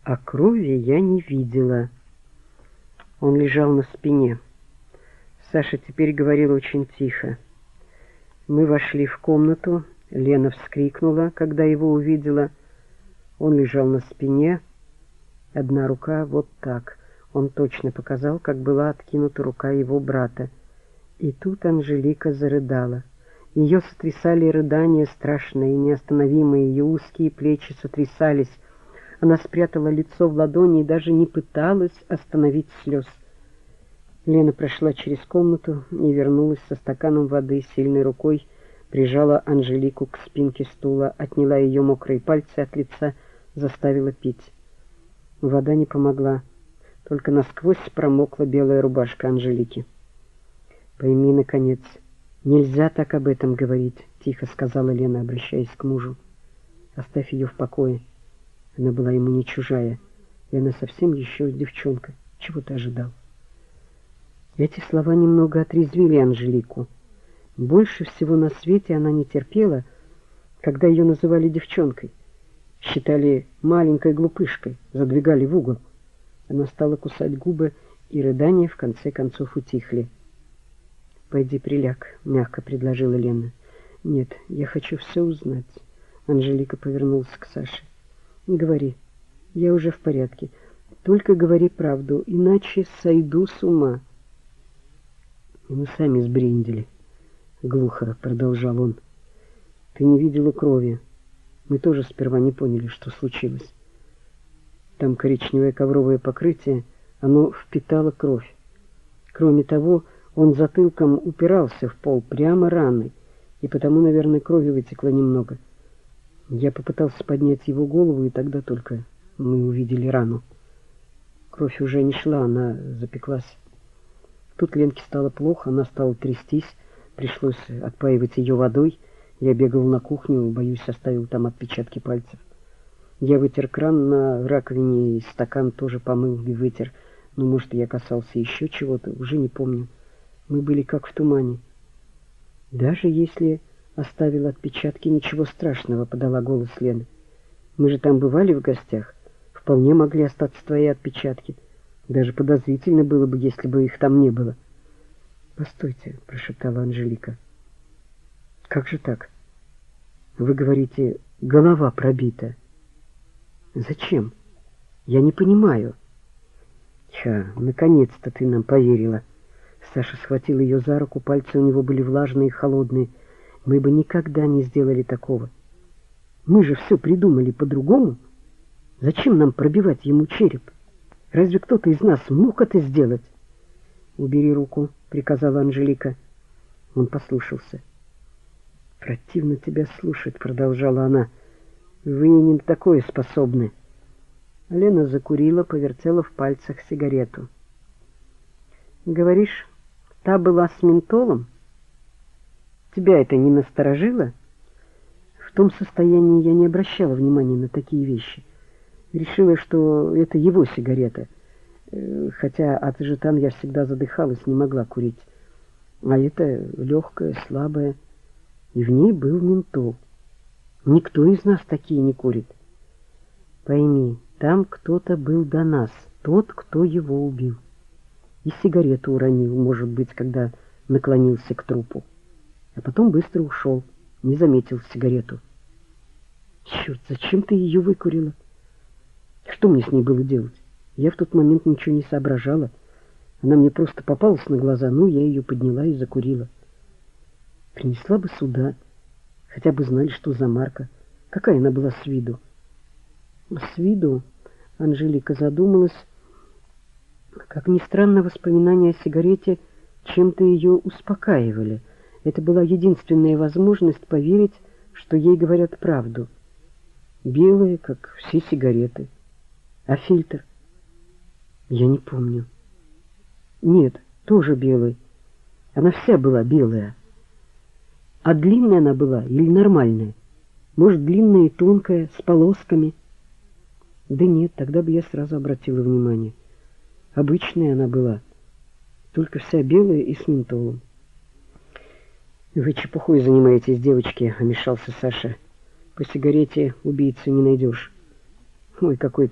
А крови я не видела. Он лежал на спине. Саша теперь говорила очень тихо. Мы вошли в комнату. Лена вскрикнула, когда его увидела. Он лежал на спине. Одна рука вот так. Он точно показал, как была откинута рука его брата. И тут Анжелика зарыдала. Ее сотрясали рыдания страшные и неостановимые. Ее узкие плечи сотрясались. Она спрятала лицо в ладони и даже не пыталась остановить слез. Лена прошла через комнату и вернулась со стаканом воды, сильной рукой прижала Анжелику к спинке стула, отняла ее мокрые пальцы от лица, заставила пить. Вода не помогла, только насквозь промокла белая рубашка Анжелики. «Пойми, наконец, нельзя так об этом говорить», — тихо сказала Лена, обращаясь к мужу. «Оставь ее в покое». Она была ему не чужая, и она совсем еще девчонка. Чего ты ожидал? Эти слова немного отрезвили Анжелику. Больше всего на свете она не терпела, когда ее называли девчонкой. Считали маленькой глупышкой, задвигали в угол. Она стала кусать губы, и рыдания в конце концов утихли. «Пойди приляг», — мягко предложила Лена. «Нет, я хочу все узнать». Анжелика повернулась к Саше. «Не говори, я уже в порядке. Только говори правду, иначе сойду с ума». «И мы сами сбрендили», — глухо продолжал он. «Ты не видела крови. Мы тоже сперва не поняли, что случилось. Там коричневое ковровое покрытие, оно впитало кровь. Кроме того, он затылком упирался в пол прямо раной, и потому, наверное, крови вытекло немного. Я попытался поднять его голову, и тогда только мы увидели рану. Кровь уже не шла, она запеклась. Тут Ленке стало плохо, она стала трястись, пришлось отпаивать ее водой. Я бегал на кухню, боюсь, оставил там отпечатки пальцев. Я вытер кран на раковине, и стакан тоже помыл и вытер. Но, может, я касался еще чего-то, уже не помню. Мы были как в тумане. Даже если оставил отпечатки, ничего страшного, подала голос Лена. Мы же там бывали в гостях. Вполне могли остаться твои отпечатки. Даже подозрительно было бы, если бы их там не было. «Постойте», — прошептала Анжелика. «Как же так? Вы говорите, голова пробита. Зачем? Я не понимаю». Наконец-то ты нам поверила». Саша схватил ее за руку, пальцы у него были влажные и холодные. «Мы бы никогда не сделали такого. Мы же все придумали по-другому. Зачем нам пробивать ему череп? Разве кто-то из нас мог это сделать?» «Убери руку», — приказала Анжелика. Он послушался. «Противно тебя слушать», — продолжала она. «Вы не на такое способны». Лена закурила, повертела в пальцах сигарету. «Говоришь, та была с ментолом? Тебя это не насторожило?» В том состоянии я не обращала внимания на такие вещи. Решила, что это его сигарета. Хотя от жетан я всегда задыхалась, не могла курить. А это легкая, слабая. И в ней был ментол. Никто из нас такие не курит. Пойми, там кто-то был до нас, тот, кто его убил. И сигарету уронил, может быть, когда наклонился к трупу. А потом быстро ушел, не заметил сигарету. Черт, зачем ты ее выкурила? Что мне с ней было делать? Я в тот момент ничего не соображала. Она мне просто попалась на глаза, ну, я ее подняла и закурила. Принесла бы сюда, хотя бы знали, что за марка. Какая она была с виду? С виду Анжелика задумалась. Как ни странно, воспоминания о сигарете чем-то ее успокаивали. Это была единственная возможность поверить, что ей говорят правду. Белые, как все сигареты. А фильтр? Я не помню. Нет, тоже белый. Она вся была белая. А длинная она была или нормальная? Может, длинная и тонкая, с полосками? Да нет, тогда бы я сразу обратила внимание. Обычная она была, только вся белая и с ментолом. «Вы чепухой занимаетесь, девочки», — вмешался Саша. «По сигарете убийцу не найдешь». «Ой, какой ты